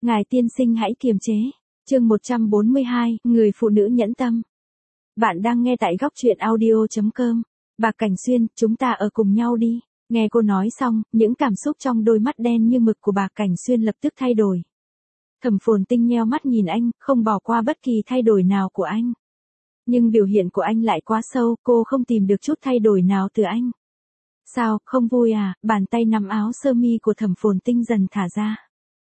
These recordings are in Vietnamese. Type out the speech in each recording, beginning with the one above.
Ngài tiên sinh hãy kiềm chế. Chương 142, người phụ nữ nhẫn tâm. Bạn đang nghe tại góc truyện audio.com. Bà Cảnh Xuyên, chúng ta ở cùng nhau đi. Nghe cô nói xong, những cảm xúc trong đôi mắt đen như mực của bà Cảnh Xuyên lập tức thay đổi. Thẩm Phồn Tinh nheo mắt nhìn anh, không bỏ qua bất kỳ thay đổi nào của anh. Nhưng biểu hiện của anh lại quá sâu, cô không tìm được chút thay đổi nào từ anh. Sao, không vui à? Bàn tay nắm áo sơ mi của Thẩm Phồn Tinh dần thả ra.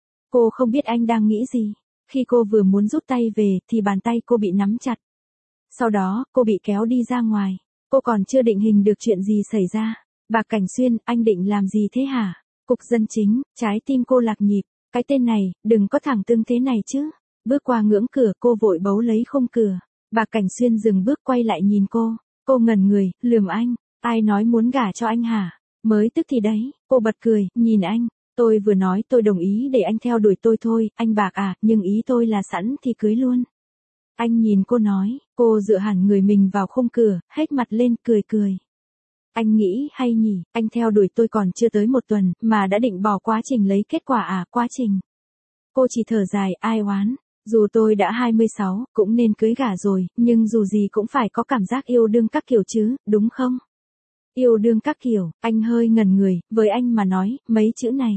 Cô không biết anh đang nghĩ gì. Khi cô vừa muốn rút tay về, thì bàn tay cô bị nắm chặt. Sau đó, cô bị kéo đi ra ngoài. Cô còn chưa định hình được chuyện gì xảy ra. Bà Cảnh Xuyên, anh định làm gì thế hả? Cục Dân Chính, trái tim cô lạc nhịp. Cái tên này, đừng có thẳng tương thế này chứ. Bước qua ngưỡng cửa, cô vội bấu lấy khung cửa. Bà Cảnh Xuyên dừng bước quay lại nhìn cô. Cô ngẩn người, lườm anh. Ai nói muốn gả cho anh hả? Mới tức thì đấy. Cô bật cười, nhìn anh. Tôi vừa nói tôi đồng ý để anh theo đuổi tôi thôi, anh bạc à, nhưng ý tôi là sẵn thì cưới luôn. Anh nhìn cô nói, cô dựa hẳn người mình vào khung cửa, hết mặt lên, cười cười. Anh nghĩ hay nhỉ, anh theo đuổi tôi còn chưa tới một tuần, mà đã định bỏ quá trình lấy kết quả à, quá trình. Cô chỉ thở dài, ai oán, dù tôi đã 26, cũng nên cưới gả rồi, nhưng dù gì cũng phải có cảm giác yêu đương các kiểu chứ, đúng không? Yêu đương các kiểu, anh hơi ngần người, với anh mà nói, mấy chữ này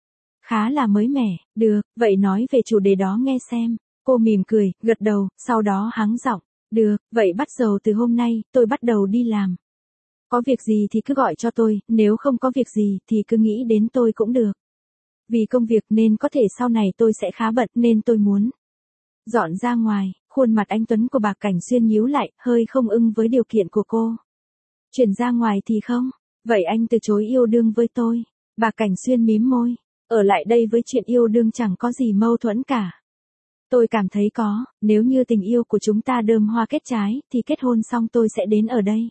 khá là mới mẻ, được, vậy nói về chủ đề đó nghe xem. Cô mỉm cười, gật đầu, sau đó hắng giọng, được, vậy bắt đầu từ hôm nay, tôi bắt đầu đi làm. Có việc gì thì cứ gọi cho tôi, nếu không có việc gì thì cứ nghĩ đến tôi cũng được. Vì công việc nên có thể sau này tôi sẽ khá bận nên tôi muốn dọn ra ngoài. Khuôn mặt anh tuấn của bà Cảnh Xuyên nhíu lại, hơi không ưng với điều kiện của cô. Chuyển ra ngoài thì không, vậy anh từ chối yêu đương với tôi. Bà Cảnh Xuyên mím môi. Ở lại đây với chuyện yêu đương chẳng có gì mâu thuẫn cả. Tôi cảm thấy có, nếu như tình yêu của chúng ta đơm hoa kết trái, thì kết hôn xong tôi sẽ đến ở đây.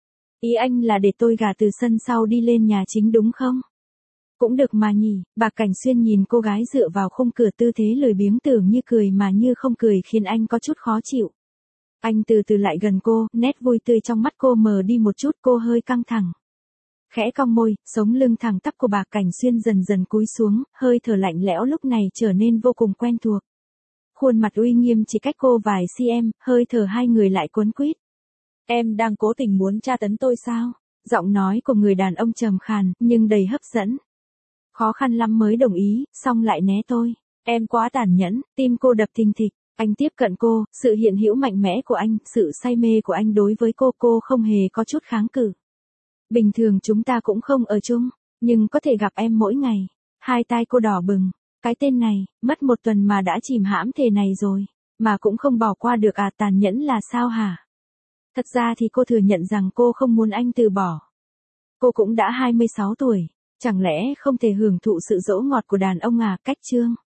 Ý anh là để tôi gả từ sân sau đi lên nhà chính đúng không? Cũng được mà nhỉ, bà Cảnh Xuyên nhìn cô gái dựa vào khung cửa tư thế lười biếng tưởng như cười mà như không cười khiến anh có chút khó chịu. Anh từ từ lại gần cô, nét vui tươi trong mắt cô mờ đi một chút, cô hơi căng thẳng. Khẽ cong môi, sống lưng thẳng tắp của bà Cảnh Xuyên dần dần cúi xuống, hơi thở lạnh lẽo lúc này trở nên vô cùng quen thuộc. Khuôn mặt uy nghiêm chỉ cách cô vài cm, hơi thở hai người lại quấn quýt. Em đang cố tình muốn tra tấn tôi sao? Giọng nói của người đàn ông trầm khàn, nhưng đầy hấp dẫn. Khó khăn lắm mới đồng ý, xong lại né tôi. Em quá tàn nhẫn, tim cô đập thình thịch. Anh tiếp cận cô, sự hiện hữu mạnh mẽ của anh, sự say mê của anh đối với cô không hề có chút kháng cự. Bình thường chúng ta cũng không ở chung, nhưng có thể gặp em mỗi ngày. Hai tai cô đỏ bừng. Cái tên này, mất một tuần mà đã chìm hãm thể này rồi, mà cũng không bỏ qua được à, tàn nhẫn là sao hả? Thật ra thì cô thừa nhận rằng cô không muốn anh từ bỏ. Cô cũng đã 26 tuổi, chẳng lẽ không thể hưởng thụ sự dỗ ngọt của đàn ông à, cách chương.